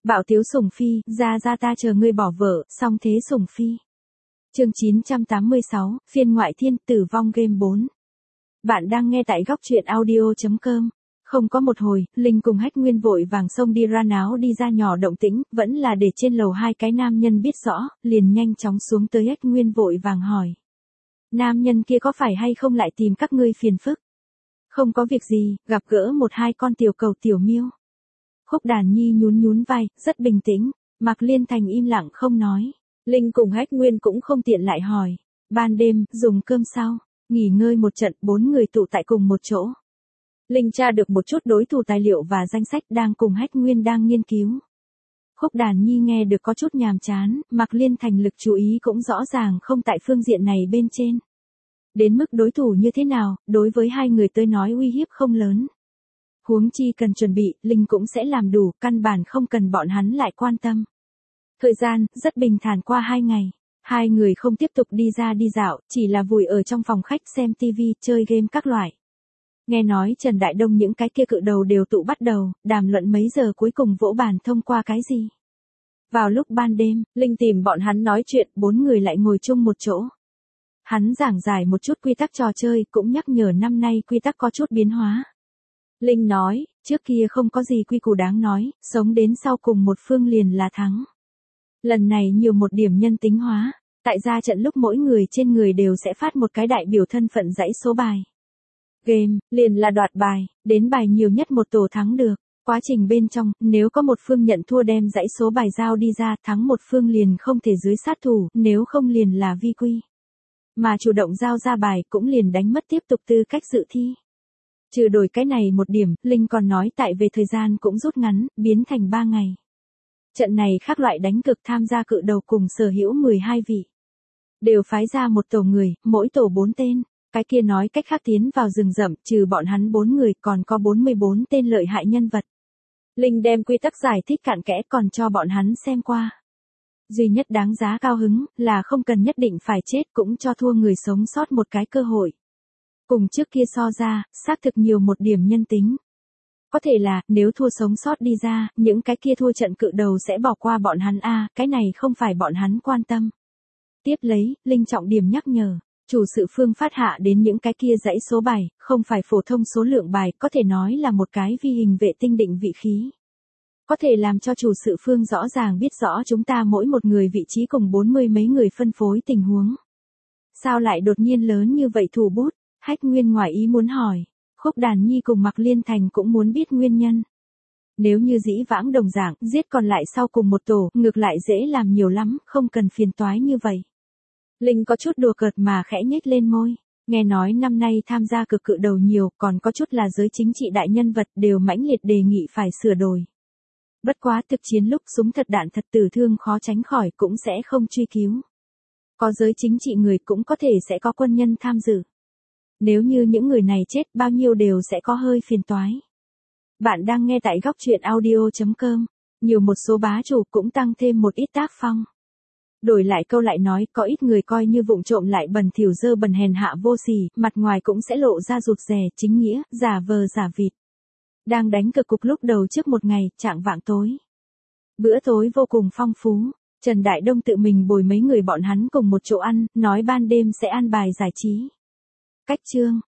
Bạo Tiếu Sủng Phi, ra ta chờ ngươi bỏ vợ, xong thế Sủng Phi. Chương 986, phiên ngoại thiên, tử vong game 4. Bạn đang nghe tại góc truyện audio.com. Không có một hồi, Linh cùng Hách Nguyên vội vàng xông đi ra náo đi ra nhỏ động tĩnh, vẫn là để trên lầu hai cái nam nhân biết rõ, liền nhanh chóng xuống tới. Hách Nguyên vội vàng hỏi. Nam nhân kia có phải hay không lại tìm các ngươi phiền phức? Không có việc gì, gặp gỡ một hai con tiểu cầu tiểu miêu. Khúc Đàn Nhi nhún vai, rất bình tĩnh. Mạc Liên Thành im lặng không nói. Linh cùng Hách Nguyên cũng không tiện lại hỏi. Ban đêm, dùng cơm sau, nghỉ ngơi một trận, 4 người tụ tại cùng một chỗ. Linh tra được một chút đối thủ tài liệu và danh sách, đang cùng Hách Nguyên đang nghiên cứu. Khúc Đàn Nhi nghe được có chút nhàm chán, Mạc Liên Thành lực chú ý cũng rõ ràng không tại phương diện này bên trên. Đến mức đối thủ như thế nào, đối với hai người tới nói uy hiếp không lớn. Huống chi cần chuẩn bị, Linh cũng sẽ làm đủ, căn bản không cần bọn hắn lại quan tâm. Thời gian, rất bình thản qua 2 ngày. Hai người không tiếp tục đi ra đi dạo, chỉ là vùi ở trong phòng khách xem TV, chơi game các loại. Nghe nói Trần Đại Đông những cái kia cự đầu đều tụ bắt đầu, đàm luận mấy giờ cuối cùng vỗ bàn thông qua cái gì. Vào lúc ban đêm, Linh tìm bọn hắn nói chuyện, 4 người lại ngồi chung một chỗ. Hắn giảng giải một chút quy tắc trò chơi, cũng nhắc nhở năm nay quy tắc có chút biến hóa. Linh nói, trước kia không có gì quy củ đáng nói, sống đến sau cùng một phương liền là thắng. Lần này nhiều một điểm nhân tính hóa, tại ra trận lúc mỗi người trên người đều sẽ phát một cái đại biểu thân phận dãy số bài. Game, liền là đoạt bài, đến bài nhiều nhất một tổ thắng được. Quá trình bên trong, nếu có một phương nhận thua đem dãy số bài giao đi ra, thắng một phương liền không thể dưới sát thủ, nếu không liền là vi quy. Mà chủ động giao ra bài cũng liền đánh mất tiếp tục tư cách dự thi. Trừ đổi cái này một điểm, Linh còn nói tại về thời gian cũng rút ngắn, biến thành 3 ngày. Trận này khác loại đánh cực, tham gia cự đầu cùng sở hữu 12 vị. Đều phái ra một tổ người, mỗi tổ 4 tên. Cái kia nói cách khác tiến vào rừng rậm, trừ bọn hắn 4 người còn có 44 tên lợi hại nhân vật. Linh đem quy tắc giải thích cặn kẽ còn cho bọn hắn xem qua. Duy nhất đáng giá cao hứng là không cần nhất định phải chết, cũng cho thua người sống sót một cái cơ hội. Cùng trước kia so ra, xác thực nhiều một điểm nhân tính. Có thể là, nếu thua sống sót đi ra, những cái kia thua trận cự đầu sẽ bỏ qua bọn hắn cái này không phải bọn hắn quan tâm. Tiếp lấy, Linh trọng điểm nhắc nhở, chủ sự phương phát hạ đến những cái kia dãy số bài, không phải phổ thông số lượng bài, có thể nói là một cái vi hình vệ tinh định vị khí. Có thể làm cho chủ sự phương rõ ràng biết rõ chúng ta mỗi một người vị trí cùng 40 mấy người phân phối tình huống. Sao lại đột nhiên lớn như vậy thủ bút? Hách Nguyên ngoài ý muốn hỏi. Khúc Đàn Nhi cùng Mạc Liên Thành cũng muốn biết nguyên nhân. Nếu như dĩ vãng đồng dạng, giết còn lại sau cùng một tổ, ngược lại dễ làm nhiều lắm, không cần phiền toái như vậy. Linh có chút đùa cợt mà khẽ nhếch lên môi. Nghe nói năm nay tham gia cực cự đầu nhiều, còn có chút là giới chính trị đại nhân vật đều mãnh liệt đề nghị phải sửa đổi. Bất quá thực chiến lúc súng thật đạn thật tử thương khó tránh khỏi cũng sẽ không truy cứu. Có giới chính trị người cũng có thể sẽ có quân nhân tham dự. Nếu như những người này chết bao nhiêu đều sẽ có hơi phiền toái. Bạn đang nghe tại góc truyện audio.com. Nhiều một số bá chủ cũng tăng thêm một ít tác phong. Đổi lại câu lại nói, có ít người coi như vụng trộm lại bẩn thỉu dơ bẩn hèn hạ vô sỉ, mặt ngoài cũng sẽ lộ ra rụt rè, chính nghĩa, giả vờ giả vịt. Đang đánh cực cục lúc đầu trước một ngày, chạng vạng tối. Bữa tối vô cùng phong phú, Trần Đại Đông tự mình bồi mấy người bọn hắn cùng một chỗ ăn, nói ban đêm sẽ an bài giải trí. Cách chương,